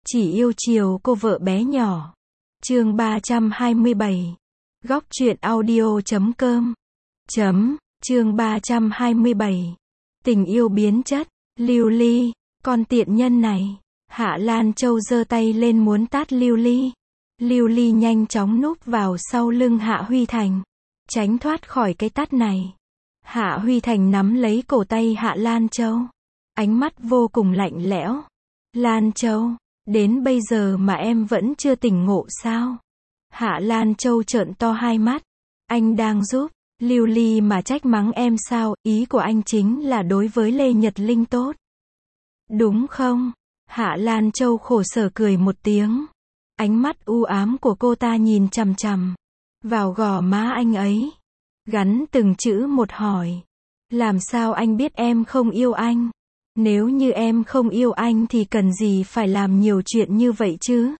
Chỉ yêu chiều cô vợ bé nhỏ. Chương 327. Góc truyện audio.com. Chương 327. Tình yêu biến chất. Lưu Ly, con tiện nhân này. Hạ Lan Châu giơ tay lên muốn tát Lưu Ly. Lưu Ly nhanh chóng núp vào sau lưng Hạ Huy Thành, tránh thoát khỏi cái tát này. Hạ Huy Thành nắm lấy cổ tay Hạ Lan Châu, ánh mắt vô cùng lạnh lẽo. Lan Châu, đến bây giờ mà em vẫn chưa tỉnh ngộ sao? Hạ Lan Châu trợn to hai mắt. Anh đang giúp Lưu Ly mà trách mắng em sao? Ý của anh chính là đối với Lê Nhật Linh tốt, đúng không? Hạ Lan Châu khổ sở cười một tiếng. Ánh mắt u ám của cô ta nhìn chằm chằm vào gò má anh ấy, gắn từng chữ một hỏi. Làm sao anh biết em không yêu anh? Nếu như em không yêu anh thì cần gì phải làm nhiều chuyện như vậy chứ?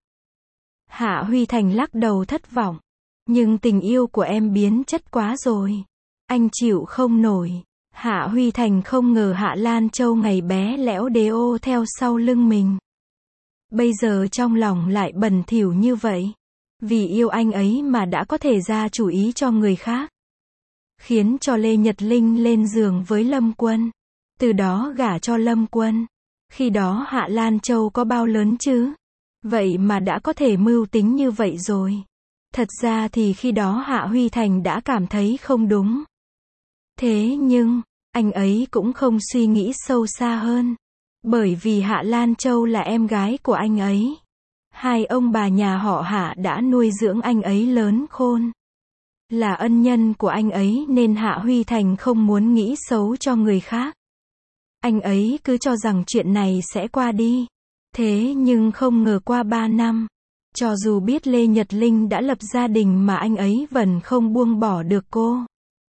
Hạ Huy Thành lắc đầu thất vọng. Nhưng tình yêu của em biến chất quá rồi. Anh chịu không nổi. Hạ Huy Thành không ngờ Hạ Lan Châu ngày bé lẽo đêu theo sau lưng mình, bây giờ trong lòng lại bẩn thỉu như vậy. Vì yêu anh ấy mà đã có thể ra chủ ý cho người khác, khiến cho Lê Nhật Linh lên giường với Lâm Quân, từ đó gả cho Lâm Quân. Khi đó Hạ Lan Châu có bao lớn chứ? Vậy mà đã có thể mưu tính như vậy rồi. Thật ra thì khi đó Hạ Huy Thành đã cảm thấy không đúng. Thế nhưng, anh ấy cũng không suy nghĩ sâu xa hơn. Bởi vì Hạ Lan Châu là em gái của anh ấy. Hai ông bà nhà họ Hạ đã nuôi dưỡng anh ấy lớn khôn, là ân nhân của anh ấy nên Hạ Huy Thành không muốn nghĩ xấu cho người khác. Anh ấy cứ cho rằng chuyện này sẽ qua đi. Thế nhưng không ngờ qua 3 năm, cho dù biết Lê Nhật Linh đã lập gia đình mà anh ấy vẫn không buông bỏ được cô.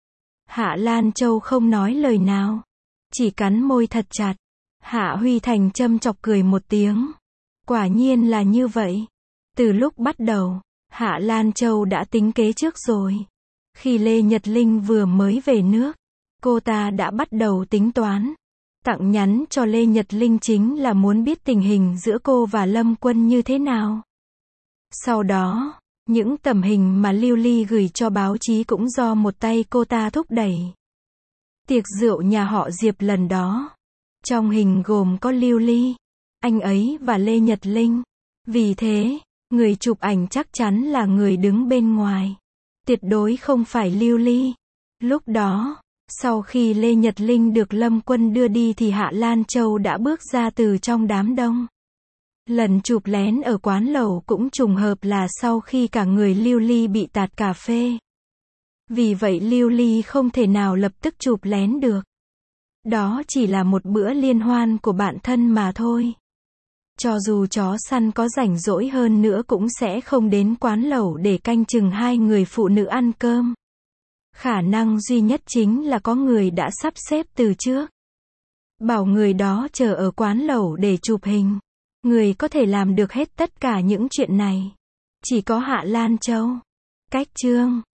Hạ Lan Châu không nói lời nào, chỉ cắn môi thật chặt. Hạ Huy Thành châm chọc cười một tiếng. Quả nhiên là như vậy. Từ lúc bắt đầu, Hạ Lan Châu đã tính kế trước rồi. Khi Lê Nhật Linh vừa mới về nước, cô ta đã bắt đầu tính toán. Tặng nhắn cho Lê Nhật Linh chính là muốn biết tình hình giữa cô và Lâm Quân như thế nào. Sau đó, những tấm hình mà Lưu Ly gửi cho báo chí cũng do một tay cô ta thúc đẩy. Tiệc rượu nhà họ Diệp lần đó, trong hình gồm có Lưu Ly, anh ấy và Lê Nhật Linh. Vì thế, người chụp ảnh chắc chắn là người đứng bên ngoài, tuyệt đối không phải Lưu Ly. Lúc đó, sau khi Lê Nhật Linh được Lâm Quân đưa đi thì Hạ Lan Châu đã bước ra từ trong đám đông. Lần chụp lén ở quán lẩu cũng trùng hợp là sau khi cả người Lưu Ly bị tạt cà phê. Vì vậy Lưu Ly không thể nào lập tức chụp lén được. Đó chỉ là một bữa liên hoan của bạn thân mà thôi. Cho dù chó săn có rảnh rỗi hơn nữa cũng sẽ không đến quán lẩu để canh chừng hai người phụ nữ ăn cơm. Khả năng duy nhất chính là có người đã sắp xếp từ trước, bảo người đó chờ ở quán lẩu để chụp hình. Người có thể làm được hết tất cả những chuyện này chỉ có Hạ Lan Châu. Cách chương